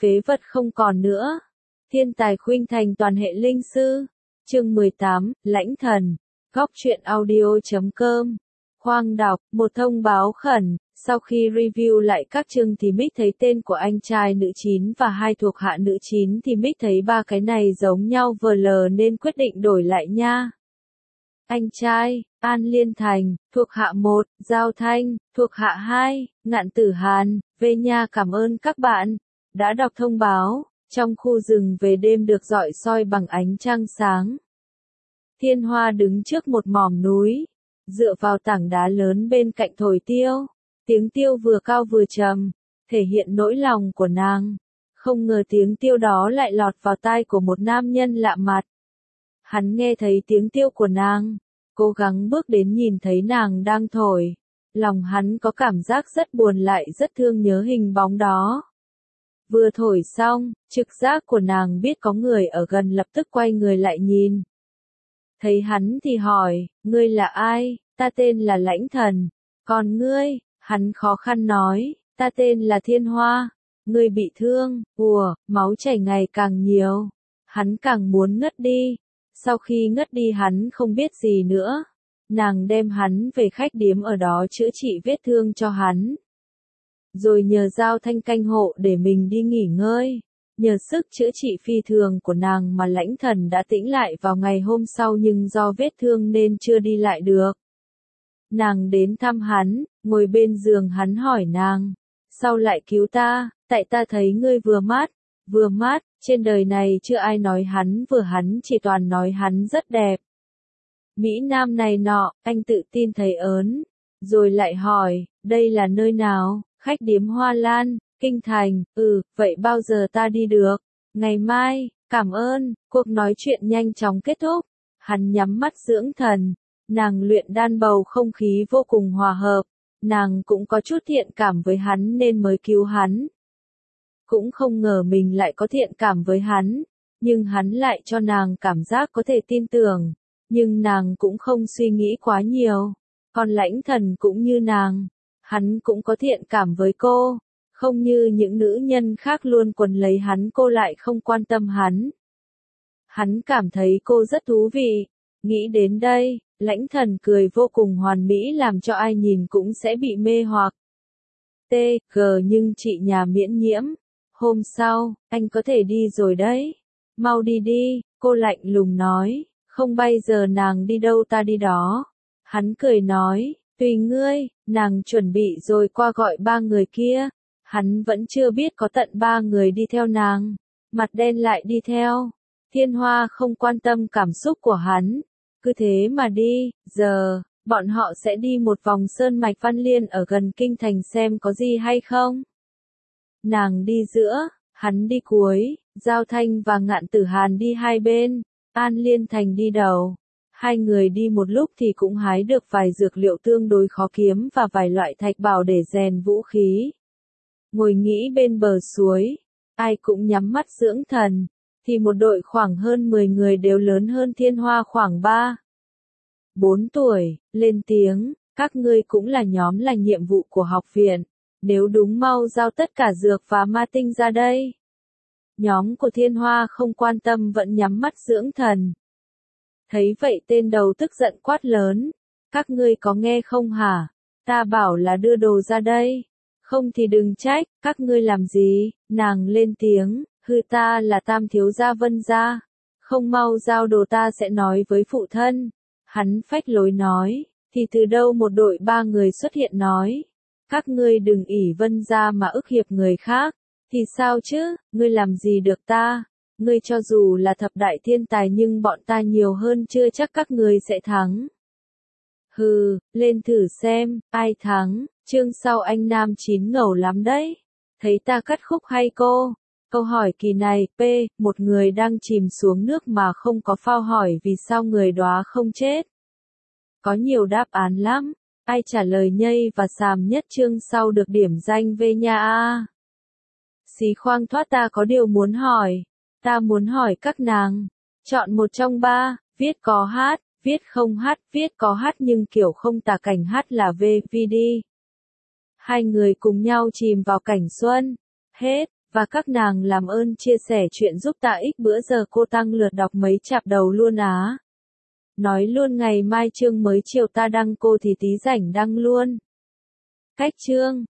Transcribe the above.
phế vật không còn nữa. Thiên tài khuynh thành toàn hệ linh sư. Chương 18, Lãnh Thần. Góc truyện audio.com. Khoang đọc, một thông báo khẩn. Sau khi review lại các chương thì Mick thấy tên của anh trai nữ 9 và hai thuộc hạ nữ 9 thì Mick thấy ba cái này giống nhau vờ lờ nên quyết định đổi lại nha. Anh trai, An Liên Thành, thuộc hạ 1, Giao Thanh, thuộc hạ 2, Ngạn Tử Hàn, về nhà cảm ơn các bạn đã đọc thông báo. Trong khu rừng về đêm được rọi soi bằng ánh trăng sáng. Thiên Hoa đứng trước một mỏm núi, dựa vào tảng đá lớn bên cạnh thổi tiêu. Tiếng tiêu vừa cao vừa trầm, thể hiện nỗi lòng của nàng. Không ngờ tiếng tiêu đó lại lọt vào tai của một nam nhân lạ mặt. Hắn nghe thấy tiếng tiêu của nàng, cố gắng bước đến nhìn thấy nàng đang thổi. Lòng hắn có cảm giác rất buồn lại rất thương nhớ hình bóng đó. Vừa thổi xong, trực giác của nàng biết có người ở gần lập tức quay người lại nhìn. Thấy hắn thì hỏi, ngươi là ai? Ta tên là Lãnh Thần. Còn ngươi? Hắn khó khăn nói, ta tên là Thiên Hoa. Ngươi bị thương, máu chảy ngày càng nhiều. Hắn càng muốn ngất đi. Sau khi ngất đi hắn không biết gì nữa. Nàng đem hắn về khách điếm ở đó chữa trị vết thương cho hắn. Rồi nhờ Giao Thanh canh hộ để mình đi nghỉ ngơi. Nhờ sức chữa trị phi thường của nàng mà Lãnh Thần đã tĩnh lại vào ngày hôm sau nhưng do vết thương nên chưa đi lại được. Nàng đến thăm hắn, ngồi bên giường hắn hỏi nàng. Sao lại cứu ta? Tại ta thấy ngươi vừa mát, trên đời này chưa ai nói hắn chỉ toàn nói hắn rất đẹp. Mỹ Nam này nọ, anh tự tin thấy ớn. Rồi lại hỏi, đây là nơi nào? Khách điếm Hoa Lan, Kinh Thành. Vậy bao giờ ta đi được? Ngày mai, cảm ơn. Cuộc nói chuyện nhanh chóng kết thúc. Hắn nhắm mắt dưỡng thần. Nàng luyện đan bầu không khí vô cùng hòa hợp. Nàng cũng có chút thiện cảm với hắn nên mới cứu hắn. Cũng không ngờ mình lại có thiện cảm với hắn. Nhưng hắn lại cho nàng cảm giác có thể tin tưởng. Nhưng nàng cũng không suy nghĩ quá nhiều. Còn Lãnh Thần cũng như nàng. Hắn cũng có thiện cảm với cô. Không như những nữ nhân khác luôn quấn lấy hắn cô lại không quan tâm hắn. Hắn cảm thấy cô rất thú vị. Nghĩ đến đây, Lãnh Thần cười vô cùng hoàn mỹ làm cho ai nhìn cũng sẽ bị mê hoặc. Nhưng chị nhà miễn nhiễm. Hôm sau, anh có thể đi rồi đấy. Mau đi đi, cô lạnh lùng nói. Không bây giờ nàng đi đâu ta đi đó. Hắn cười nói, tùy ngươi, nàng chuẩn bị rồi qua gọi ba người kia. Hắn vẫn chưa biết có tận 3 người đi theo nàng. Mặt đen lại đi theo. Thiên Hoa không quan tâm cảm xúc của hắn. Cứ thế mà đi, giờ, bọn họ sẽ đi một vòng sơn mạch Văn Liên ở gần Kinh Thành xem có gì hay không. Nàng đi giữa, hắn đi cuối, Giao Thanh và Ngạn Tử Hàn đi hai bên, An Liên Thành đi đầu. Hai người đi một lúc thì cũng hái được vài dược liệu tương đối khó kiếm và vài loại thạch bảo để rèn vũ khí. Ngồi nghỉ bên bờ suối, ai cũng nhắm mắt dưỡng thần, thì một đội khoảng hơn 10 người đều lớn hơn Thiên Hoa khoảng 4 tuổi, lên tiếng, các ngươi cũng là nhóm là nhiệm vụ của học viện, nếu đúng mau giao tất cả dược và ma tinh ra đây. Nhóm của Thiên Hoa không quan tâm vẫn nhắm mắt dưỡng thần. Thấy vậy tên đầu tức giận quát lớn, các ngươi có nghe không hả? Ta bảo là đưa đồ ra đây. Không thì đừng trách, các ngươi làm gì? Nàng lên tiếng, ta là Tam thiếu gia Vân gia. Không mau giao đồ ta sẽ nói với phụ thân. Hắn phách lối nói, thì từ đâu một đội 3 người xuất hiện nói. Các ngươi đừng ỷ Vân gia mà ức hiếp người khác. Thì sao chứ, ngươi làm gì được ta? Ngươi cho dù là thập đại thiên tài nhưng bọn ta nhiều hơn chưa chắc các ngươi sẽ thắng. Lên thử xem, ai thắng. Chương sau anh nam 9 ngầu lắm đấy. Thấy ta cắt khúc hay cô? Câu hỏi kỳ này, một người đang chìm xuống nước mà không có phao hỏi vì sao người đó không chết. Có nhiều đáp án lắm. Ai trả lời nhây và xàm nhất chương sau được điểm danh về nhà a. Xí khoang thoát ta có điều muốn hỏi. Ta muốn hỏi các nàng. Chọn một trong 3, viết có hát, viết không hát, viết có hát nhưng kiểu không tả cảnh hát là VVD. Hai người cùng nhau chìm vào cảnh xuân. Hết. Và các nàng làm ơn chia sẻ chuyện giúp ta ích bữa giờ cô tăng lượt đọc mấy chạp đầu luôn á. Nói luôn ngày mai chương mới chiều ta đăng cô thì tí rảnh đăng luôn. Cách chương